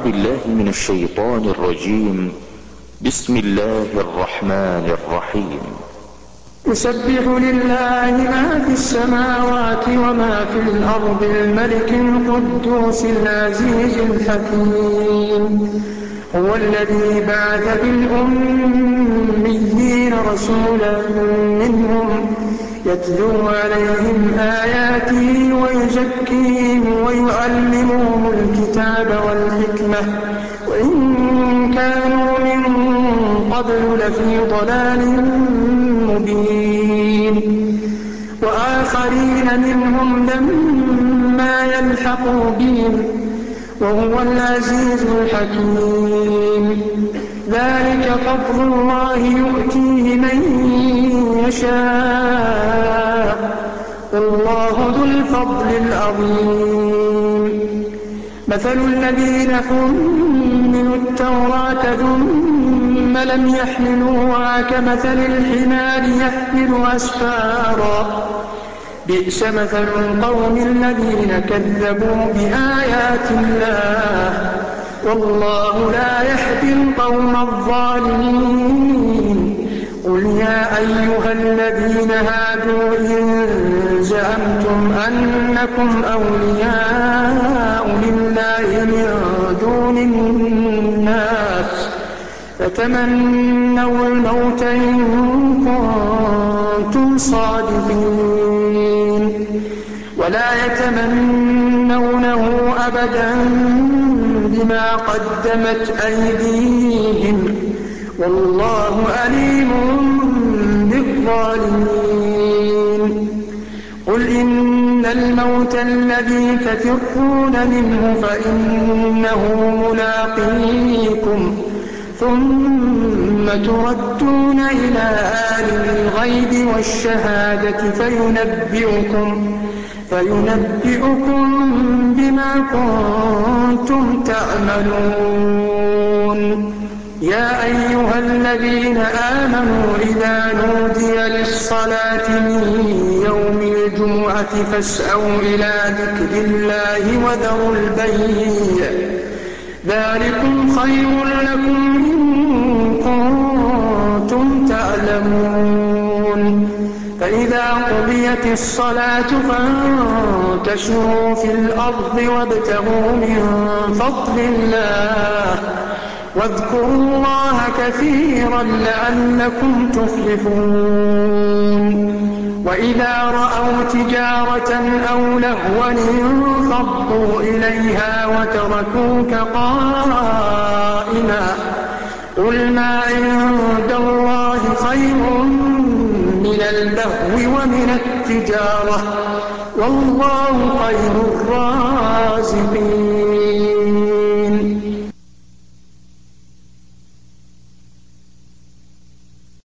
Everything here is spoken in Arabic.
بالله من الشيطان الرجيم. بسم الله الرحمن الرحيم. يسبح لله ما في السماوات وما في الأرض الملك القدوس العزيز الحكيم. هو الذي بعث في الأميين رسولا منهم يتلو عليهم آياته ويزكيهم ويعلمهم الكتاب والحكمة وإن كانوا من قبل لفي ضلال مبين. وآخرين منهم لما يلحقوا بهم وهو العزيز الحكيم. ذلك فضل الله يؤتيه من يشاء والله ذو الفضل العظيم. مثل الذين حملوا التوراة ثم لم يحملوها كمثل الحمار يحمل أسفارا بئس مثل القوم الذين كذبوا بآيات الله والله لا يهدي القوم الظالمين. قل يا أيها الذين هادوا إن زعمتم أنكم أولياء لله من دون الناس فتمنوا الموت إن كنتم صادقين ولا يتمنونه أبدا بما قدمت أيديهم والله أليم بالظالمين. قل إن الموت الذي تفرون منه فإنه ملاقيكم ثم تردون إلى عالم الغيب والشهادة فينبئكم بما كنتم تعملون. يا أيها الذين آمنوا إذا نودي للصلاة من يوم الجمعة فاسعوا إلى ذكر الله وذروا البيع ذلكم خير لكم إن كنتم تعلمون. فإذا قضيت الصلاة فانتشروا في الأرض وابتغوا من فضل الله واذكروا الله كثيرا لعلكم تفلحون. وإذا رأوا تجارة أو لهوا انفضوا إليها وتركوك قائما قل ما عند الله خير من اللهو ومن التجارة والله خير الرازقين.